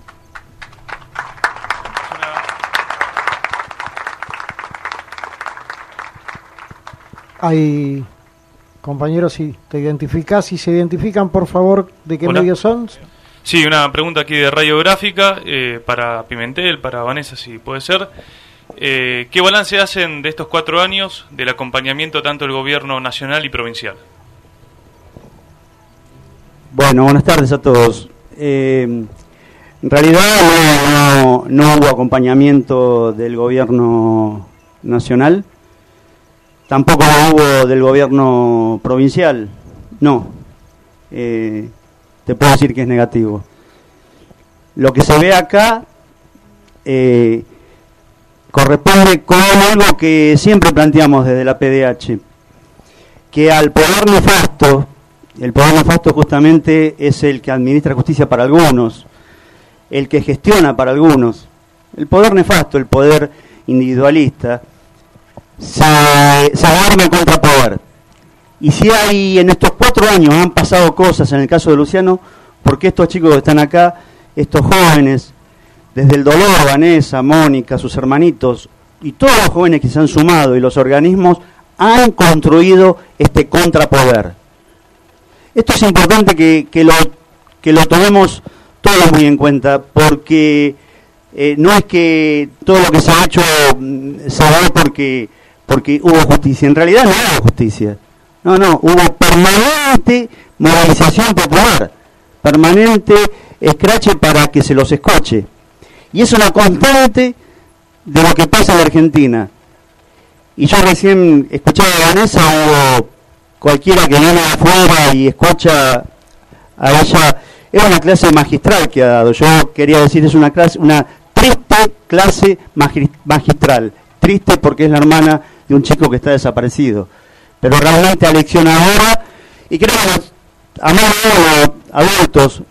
Hay compañeros, si te identificás, si se identifican, por favor, de qué Hola. medios son. Sí, una pregunta aquí de Radiográfica, eh, para Pimentel, para Vanessa, si puede ser. Eh, ¿Qué balance hacen de estos cuatro años del acompañamiento tanto del gobierno nacional y provincial? Bueno, buenas tardes a todos. Eh, en realidad no, no, no hubo acompañamiento del gobierno nacional, tampoco hubo del gobierno provincial, no. Eh, te puedo decir que es negativo. Lo que se ve acá eh, corresponde con algo que siempre planteamos desde la P D H, que al poder nefasto, el poder nefasto justamente es el que administra justicia para algunos, el que gestiona para algunos. El poder nefasto, el poder individualista, se, se duerme en contrapoder. Y si hay en estos cuatro años han pasado cosas en el caso de Luciano, porque estos chicos que están acá, estos jóvenes, desde el dolor, Vanessa, Mónica, sus hermanitos, y todos los jóvenes que se han sumado y los organismos han construido este contrapoder. Esto es importante que, que, lo, que lo tomemos todos muy en cuenta, porque eh, no es que todo lo que se ha hecho se va porque, porque hubo justicia. En realidad no hubo justicia. No, no, hubo permanente movilización popular, permanente escrache para que se los escuche. Y es una constante de lo que pasa en la Argentina. Y yo recién escuchaba a Vanessa, o cualquiera que viene de afuera y escucha a ella, es una clase magistral que ha dado. Yo quería decir, es una clase, una triste clase magistral. Triste porque es la hermana de un chico que está desaparecido. Pero realmente aleccionadora, y creo que a más de adultos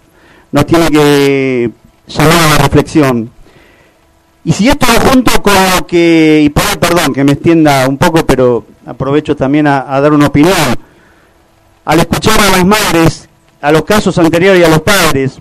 nos tiene que llamar a la reflexión. Y si esto va junto con lo que, y por ahí, perdón, que me extienda un poco, pero aprovecho también a, a dar una opinión, al escuchar a las madres, a los casos anteriores y a los padres,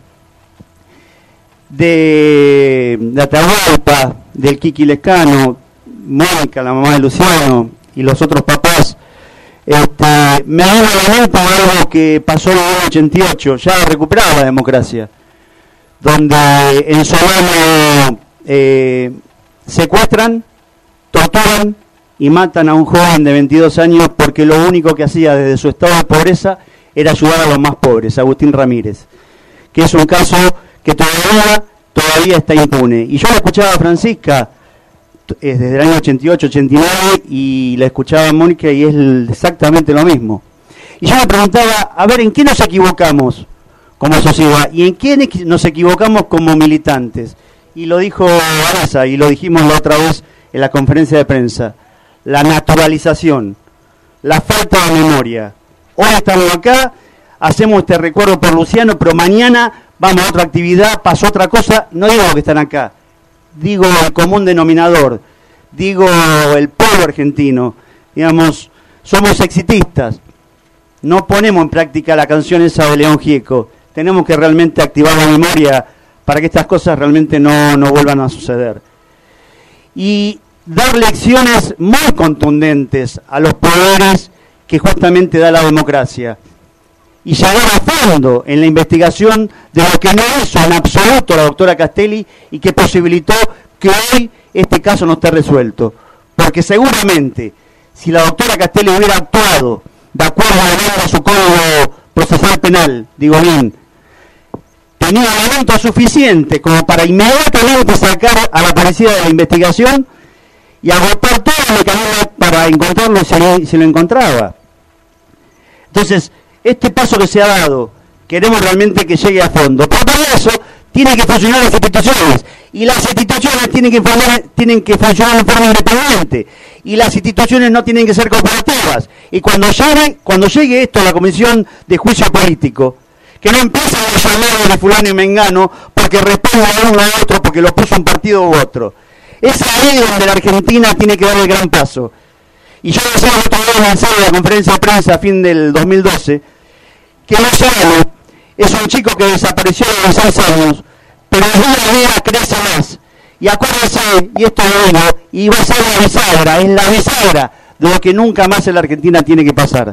de, de Atahualpa, del Kiki Lescano, Mónica, la mamá de Luciano, y los otros papás, este, me ha dado la mente algo que pasó en el año ochenta y ocho, ya recuperada la democracia, donde en Solano eh, secuestran, torturan y matan a un joven de veintidós años porque lo único que hacía desde su estado de pobreza era ayudar a los más pobres, Agustín Ramírez, que es un caso que todavía, todavía está impune. Y yo la escuchaba a Francisca eh, desde el año ochenta y ocho, ochenta y nueve, y la escuchaba a Mónica y es exactamente lo mismo. Y yo me preguntaba, a ver, ¿en qué nos equivocamos como sociedad? ¿Y en qué nos equivocamos como militantes? Y lo dijo Vanessa, y lo dijimos la otra vez en la conferencia de prensa, la naturalización, la falta de memoria. Hoy estamos acá, hacemos este recuerdo por Luciano, pero mañana vamos a otra actividad, pasó otra cosa, no digo que están acá, digo el común denominador, digo el pueblo argentino, digamos, somos exitistas, no ponemos en práctica la canción esa de León Gieco, tenemos que realmente activar la memoria para que estas cosas realmente no, no vuelvan a suceder. Y dar lecciones muy contundentes a los poderes que justamente da la democracia. Y llegar a fondo en la investigación de lo que no hizo en absoluto la doctora Castelli y que posibilitó que hoy este caso no esté resuelto. Porque seguramente, si la doctora Castelli hubiera actuado de acuerdo a su código procesal penal, digo bien, tenía elementos suficientes como para inmediatamente sacar a la policía de la investigación y agotar todo el mecanismo para encontrarlo si lo, si lo encontraba. Entonces, este paso que se ha dado, queremos realmente que llegue a fondo. Pero para eso, tienen que funcionar las instituciones. Y las instituciones tienen que, formar, tienen que funcionar de forma independiente. Y las instituciones no tienen que ser corporativas. Y cuando llegue, cuando llegue esto a la Comisión de Juicio Político, que no empiecen a llamar de fulano y mengano porque responden a uno a otro porque lo puso un partido u otro. Es ahí donde la Argentina tiene que dar el gran paso. Y yo decía el otro día en la conferencia de prensa a fin del dos mil doce, que Luciano es un chico que desapareció a los seis años, pero el día a día crece más. Y acuérdense, y esto lo digo, y va a ser la bisagra, es la bisagra de lo que nunca más en la Argentina tiene que pasar.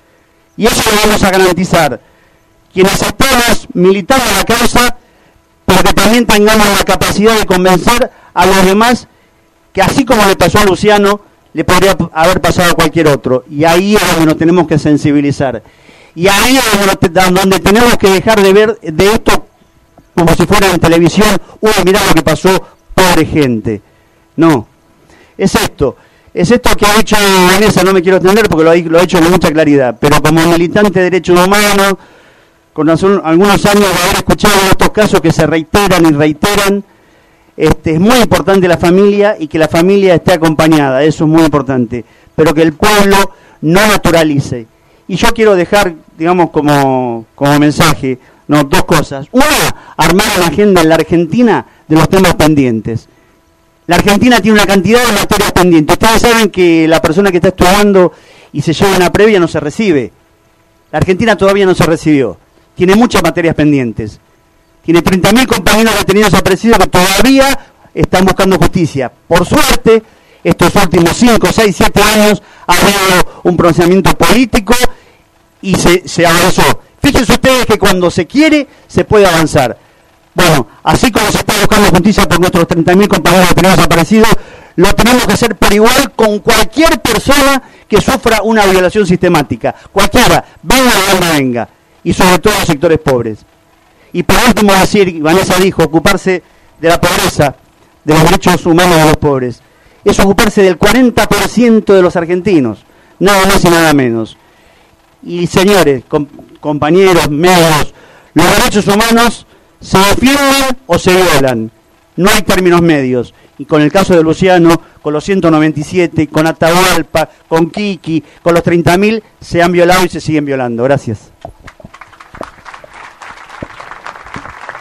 Y eso lo vamos a garantizar. Quienes estamos militando la causa, pero que también tengamos la capacidad de convencer a los demás que así como le pasó a Luciano, le podría haber pasado a cualquier otro. Y ahí es donde nos tenemos que sensibilizar. Y ahí es donde tenemos que dejar de ver de esto como si fuera en televisión, uy, mirá lo que pasó, pobre gente. No, es esto. Es esto que ha dicho Vanessa, no me quiero extender porque lo ha, lo ha hecho con mucha claridad, pero como militante de derechos humanos, con algunos años de haber escuchado estos casos que se reiteran y reiteran, este, es muy importante la familia y que la familia esté acompañada, eso es muy importante, pero que el pueblo no naturalice. Y yo quiero dejar, digamos, como, como mensaje, no, dos cosas. Una, armar una agenda en la Argentina de los temas pendientes. La Argentina tiene una cantidad de materias pendientes. Ustedes saben que la persona que está estudiando y se lleva una previa no se recibe. La Argentina todavía no se recibió. Tiene muchas materias pendientes. Tiene treinta mil compañeros detenidos desaparecidos que todavía están buscando justicia. Por suerte, estos últimos cinco, seis, siete años ha habido un pronunciamiento político y se, se avanzó. Fíjense ustedes que cuando se quiere, se puede avanzar. Bueno, así como se está buscando justicia por nuestros treinta mil compañeros detenidos desaparecidos, lo tenemos que hacer por igual con cualquier persona que sufra una violación sistemática. Cualquiera, venga o no venga. Y sobre todo los sectores pobres. Y por último decir, Vanessa dijo, ocuparse de la pobreza, de los derechos humanos de los pobres. Es ocuparse del cuarenta por ciento de los argentinos, nada más y nada menos. Y señores, com compañeros, medios, los derechos humanos se defienden o se violan. No hay términos medios. Y con el caso de Luciano, con los ciento noventa y siete, con Atahualpa, con Kiki, con los treinta mil, se han violado y se siguen violando. Gracias.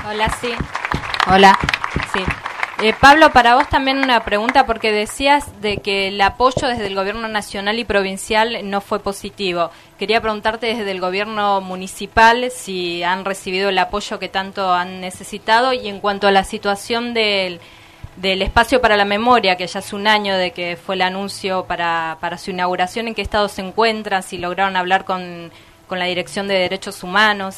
Hola, sí. Hola, sí. Eh, Pablo, para vos también una pregunta, porque decías de que el apoyo desde el gobierno nacional y provincial no fue positivo. Quería preguntarte desde el gobierno municipal si han recibido el apoyo que tanto han necesitado, y en cuanto a la situación del, del espacio para la memoria, que ya hace un año de que fue el anuncio para, para su inauguración, ¿en qué estado se encuentra? Si lograron hablar con, con la Dirección de Derechos Humanos.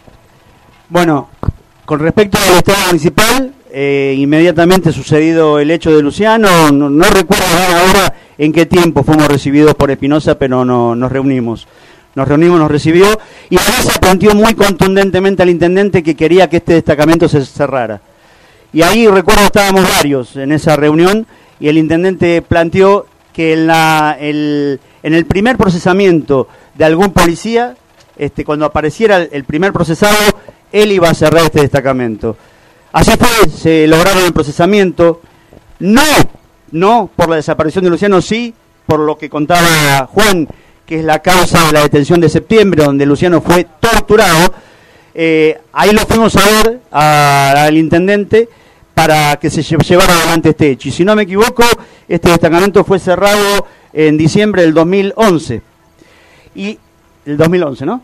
Bueno, con respecto al Estado municipal, eh, inmediatamente sucedido el hecho de Luciano, no, no recuerdo ahora en qué tiempo fuimos recibidos por Espinosa, pero no, nos reunimos. Nos reunimos, nos recibió, y además se planteó muy contundentemente al intendente que quería que este destacamento se cerrara. Y ahí recuerdo estábamos varios en esa reunión, y el intendente planteó que en, la, el, en el primer procesamiento de algún policía, este, cuando apareciera el, el primer procesado, él iba a cerrar este destacamento. Así fue, se lograron el procesamiento, no, no por la desaparición de Luciano, sí por lo que contaba Juan, que es la causa de la detención de septiembre, donde Luciano fue torturado. Eh, ahí lo fuimos a ver a, al intendente para que se llevara adelante este hecho. Y si no me equivoco, este destacamento fue cerrado en diciembre del dos mil once. Y el dos mil once, ¿no?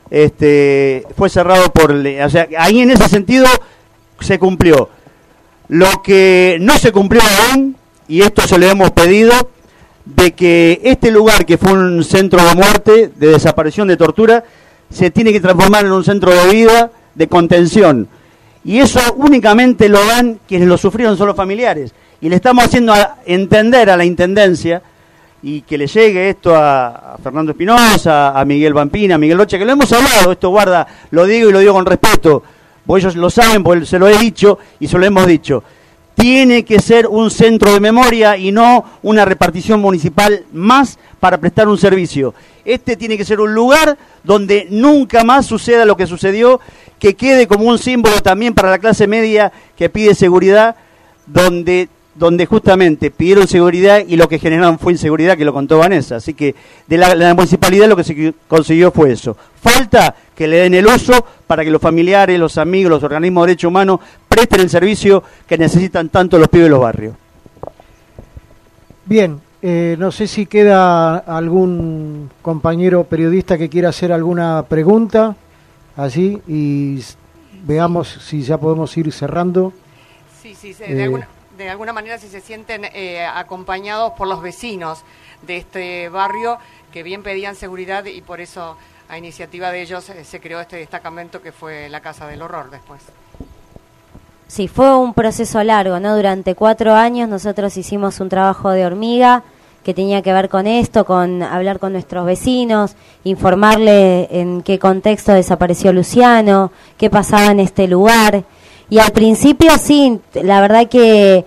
Este, fue cerrado por... O sea, ahí en ese sentido se cumplió. Lo que no se cumplió aún, y esto se lo hemos pedido, de que este lugar, que fue un centro de muerte, de desaparición, de tortura, se tiene que transformar en un centro de vida, de contención. Y eso únicamente lo dan quienes lo sufrieron, son los familiares. Y le estamos haciendo a entender a la Intendencia, y que le llegue esto a, a Fernando Espinosa, a Miguel Vampina, a Miguel Rocha, que lo hemos hablado, esto guarda, lo digo y lo digo con respeto, porque ellos lo saben, porque se lo he dicho y se lo hemos dicho. Tiene que ser un centro de memoria y no una repartición municipal más para prestar un servicio. Este tiene que ser un lugar donde nunca más suceda lo que sucedió, que quede como un símbolo también para la clase media que pide seguridad, donde, donde justamente pidieron seguridad y lo que generaron fue inseguridad, que lo contó Vanessa. Así que de la, la municipalidad lo que se consiguió fue eso. Falta que le den el uso para que los familiares, los amigos, los organismos de derechos humanos presten el servicio que necesitan tanto los pibes de los barrios. Bien, eh, no sé si queda algún compañero periodista que quiera hacer alguna pregunta, así, y veamos si ya podemos ir cerrando. Sí, sí, sí de, eh, alguna, de alguna manera si se sienten eh, acompañados por los vecinos de este barrio que bien pedían seguridad, y por eso a iniciativa de ellos eh, se creó este destacamento que fue la Casa del Horror después. Sí, fue un proceso largo, ¿no? Durante cuatro años nosotros hicimos un trabajo de hormiga que tenía que ver con esto, con hablar con nuestros vecinos, informarle en qué contexto desapareció Luciano, qué pasaba en este lugar. Y al principio sí, la verdad que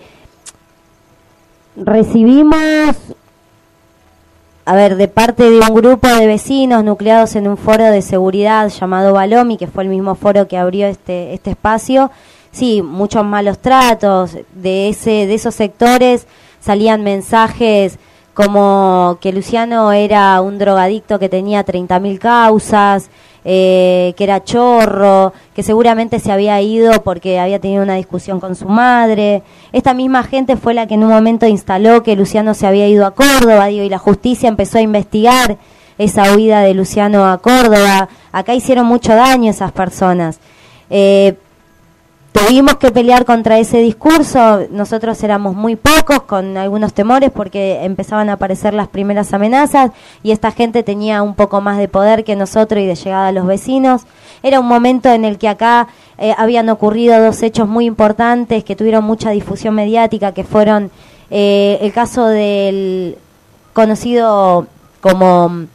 recibimos, a ver, de parte de un grupo de vecinos nucleados en un foro de seguridad llamado Balomi, que fue el mismo foro que abrió este, este espacio. Sí, muchos malos tratos, de ese de esos sectores salían mensajes como que Luciano era un drogadicto que tenía treinta mil causas, eh, que era chorro, que seguramente se había ido porque había tenido una discusión con su madre. Esta misma gente fue la que en un momento instaló que Luciano se había ido a Córdoba, digo, y la justicia empezó a investigar esa huida de Luciano a Córdoba. Acá hicieron mucho daño esas personas. Eh, Tuvimos que pelear contra ese discurso, nosotros éramos muy pocos, con algunos temores porque empezaban a aparecer las primeras amenazas y esta gente tenía un poco más de poder que nosotros y de llegada a los vecinos. Era un momento en el que acá eh, habían ocurrido dos hechos muy importantes que tuvieron mucha difusión mediática, que fueron eh, el caso del conocido como,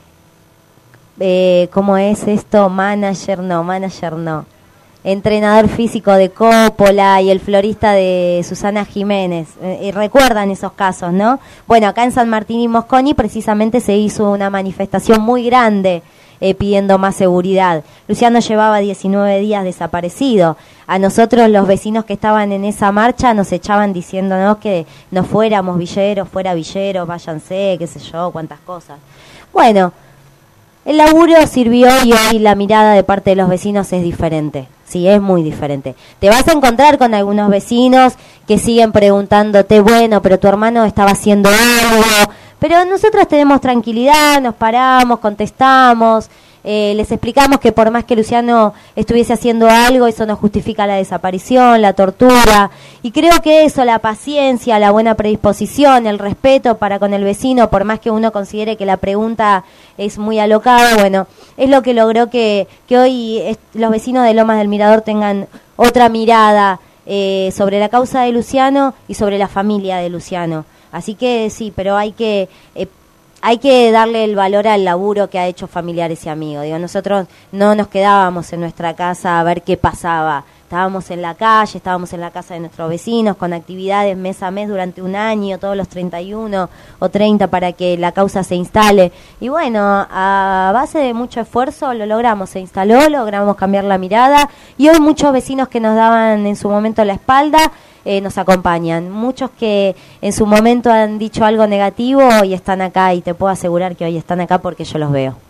eh, ¿cómo es esto? Manager, no, manager no. entrenador físico de Coppola y el florista de Susana Jiménez. Eh, recuerdan esos casos, ¿no? Bueno, acá en San Martín y Mosconi precisamente se hizo una manifestación muy grande eh, pidiendo más seguridad. Luciano llevaba diecinueve días desaparecido. A nosotros, los vecinos que estaban en esa marcha, nos echaban diciéndonos que no fuéramos villeros, fuera villeros, váyanse, qué sé yo, cuántas cosas. Bueno, el laburo sirvió y hoy la mirada de parte de los vecinos es diferente. Sí, es muy diferente. Te vas a encontrar con algunos vecinos que siguen preguntándote, bueno, pero tu hermano estaba haciendo algo. Pero nosotros tenemos tranquilidad, nos paramos, contestamos, eh, les explicamos que por más que Luciano estuviese haciendo algo, eso no justifica la desaparición, la tortura. Y creo que eso, la paciencia, la buena predisposición, el respeto para con el vecino, por más que uno considere que la pregunta es muy alocada, bueno, es lo que logró que, que hoy es, los vecinos de Lomas del Mirador tengan otra mirada eh, sobre la causa de Luciano y sobre la familia de Luciano. Así que sí, pero hay que eh, hay que darle el valor al laburo que ha hecho familiares y amigos. Digo, nosotros no nos quedábamos en nuestra casa a ver qué pasaba. Estábamos en la calle, estábamos en la casa de nuestros vecinos con actividades mes a mes durante un año, todos los treinta y uno o treinta para que la causa se instale. Y bueno, a base de mucho esfuerzo lo logramos, se instaló, logramos cambiar la mirada y hoy muchos vecinos que nos daban en su momento la espalda Eh, nos acompañan. Muchos que en su momento han dicho algo negativo y están acá, y te puedo asegurar que hoy están acá porque yo los veo.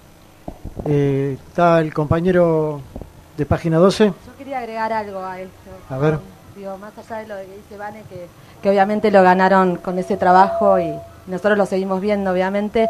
Eh, está el compañero de página doce. Yo quería agregar algo a esto. A ver. Digo, más allá de lo que dice Vane, que, que obviamente lo ganaron con ese trabajo y nosotros lo seguimos viendo, obviamente.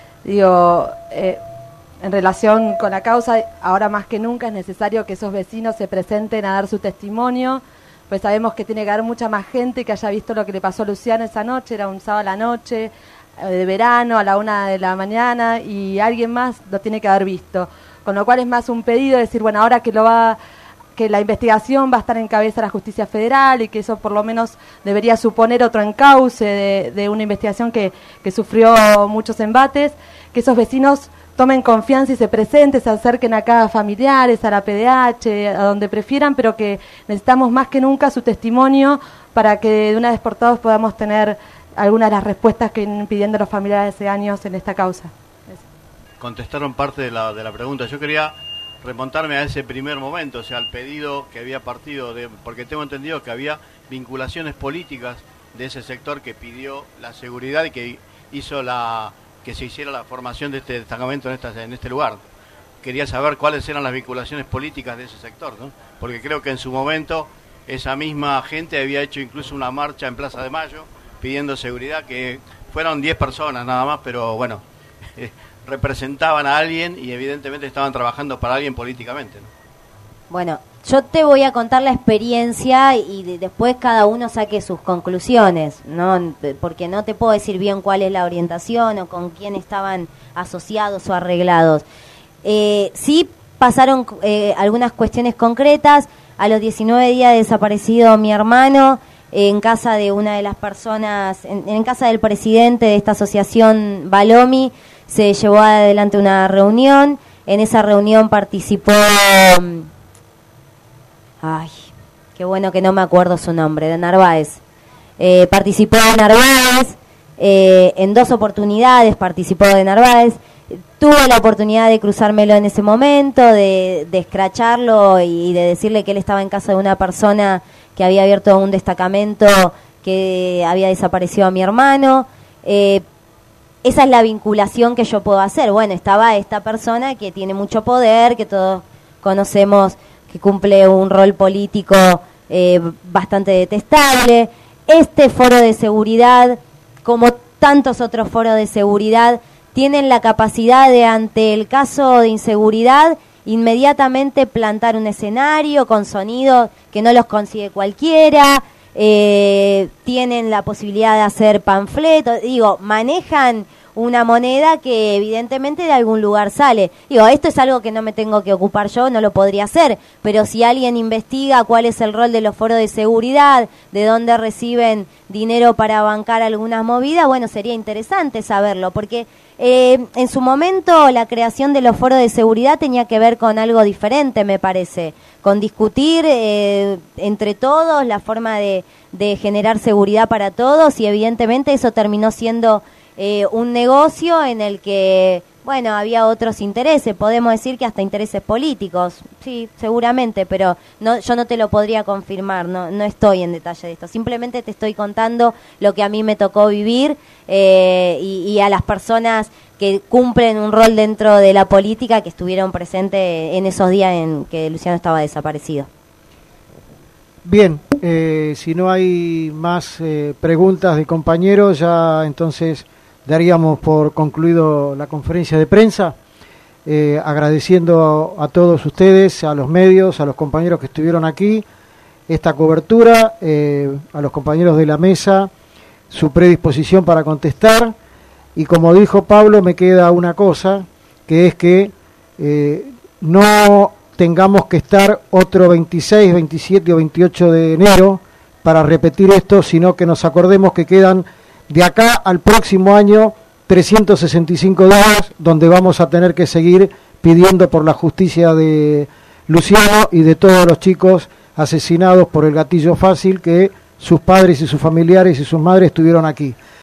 Digo, eh, en relación con la causa, ahora más que nunca es necesario que esos vecinos se presenten a dar su testimonio. Pues sabemos que tiene que haber mucha más gente que haya visto lo que le pasó a Luciano esa noche, era un sábado a la noche, de verano, a la una de la mañana, y alguien más lo tiene que haber visto. Con lo cual es más un pedido de decir, bueno, ahora que lo va, que la investigación va a estar en cabeza de la Justicia Federal y que eso por lo menos debería suponer otro encauce de, de una investigación que, que sufrió muchos embates, que esos vecinos tomen confianza y se presenten, se acerquen acá a familiares, a la P D H, a donde prefieran, pero que necesitamos más que nunca su testimonio para que de una vez por todas podamos tener algunas de las respuestas que vienen pidiendo los familiares hace años en esta causa. Contestaron parte de la, de la pregunta. Yo quería remontarme a ese primer momento, o sea, al pedido que había partido, de, porque tengo entendido que había vinculaciones políticas de ese sector que pidió la seguridad y que hizo la... que se hiciera la formación de este destacamento en, esta, en este lugar. Quería saber cuáles eran las vinculaciones políticas de ese sector, ¿no? Porque creo que en su momento esa misma gente había hecho incluso una marcha en Plaza de Mayo pidiendo seguridad, que fueron diez personas nada más, pero bueno, eh, representaban a alguien y evidentemente estaban trabajando para alguien políticamente, ¿no? Bueno, yo te voy a contar la experiencia y de, después cada uno saque sus conclusiones, ¿no? Porque no te puedo decir bien cuál es la orientación o con quién estaban asociados o arreglados. Eh, sí pasaron eh, algunas cuestiones concretas. A los diecinueve días desaparecido mi hermano, eh, en casa de una de las personas, en, en casa del presidente de esta asociación Balomi, se llevó adelante una reunión. En esa reunión participó... Ay, qué bueno que no me acuerdo su nombre, de Narváez. Eh, participó de Narváez, eh, en dos oportunidades participó de Narváez. Tuve la oportunidad de cruzármelo en ese momento, de, de escracharlo y de decirle que él estaba en casa de una persona que había abierto un destacamento que había desaparecido a mi hermano. Eh, esa es la vinculación que yo puedo hacer. Bueno, estaba esta persona que tiene mucho poder, que todos conocemos, que cumple un rol político eh, bastante detestable. Este foro de seguridad, como tantos otros foros de seguridad, tienen la capacidad de, ante el caso de inseguridad, inmediatamente plantar un escenario con sonidos que no los consigue cualquiera, eh, tienen la posibilidad de hacer panfletos, digo, manejan una moneda que evidentemente de algún lugar sale. Digo, esto es algo que no me tengo que ocupar yo, no lo podría hacer, pero si alguien investiga cuál es el rol de los foros de seguridad, de dónde reciben dinero para bancar algunas movidas, bueno, sería interesante saberlo, porque eh, en su momento la creación de los foros de seguridad tenía que ver con algo diferente, me parece, con discutir eh, entre todos la forma de, de generar seguridad para todos, y evidentemente eso terminó siendo Eh, un negocio en el que bueno, había otros intereses, podemos decir que hasta intereses políticos, sí, seguramente, pero no, yo no te lo podría confirmar, no, no estoy en detalle de esto, simplemente te estoy contando lo que a mí me tocó vivir eh, y, y a las personas que cumplen un rol dentro de la política que estuvieron presentes en esos días en que Luciano estaba desaparecido. Bien, eh, si no hay más eh, preguntas de compañeros, ya entonces daríamos por concluido la conferencia de prensa, eh, agradeciendo a, a todos ustedes, a los medios, a los compañeros que estuvieron aquí, esta cobertura, eh, a los compañeros de la mesa, su predisposición para contestar, y como dijo Pablo, me queda una cosa, que es que eh, no tengamos que estar otro veintiséis, veintisiete o veintiocho de enero para repetir esto, sino que nos acordemos que quedan de acá al próximo año trescientos sesenta y cinco días donde vamos a tener que seguir pidiendo por la justicia de Luciano y de todos los chicos asesinados por el gatillo fácil que sus padres y sus familiares y sus madres estuvieron aquí.